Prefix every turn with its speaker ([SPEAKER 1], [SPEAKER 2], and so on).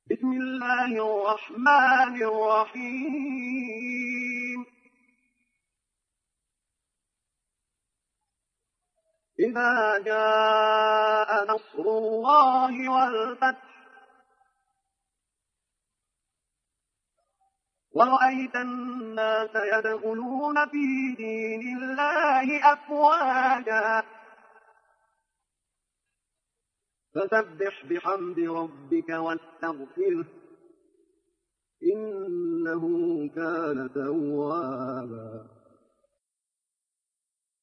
[SPEAKER 1] بسم الله الرحمن الرحيم إذا جاء نصر الله والفتح ورأيت الناس يدخلون في دين الله أفواجا فسبح بحمد ربك واستغفره إنه كان توابا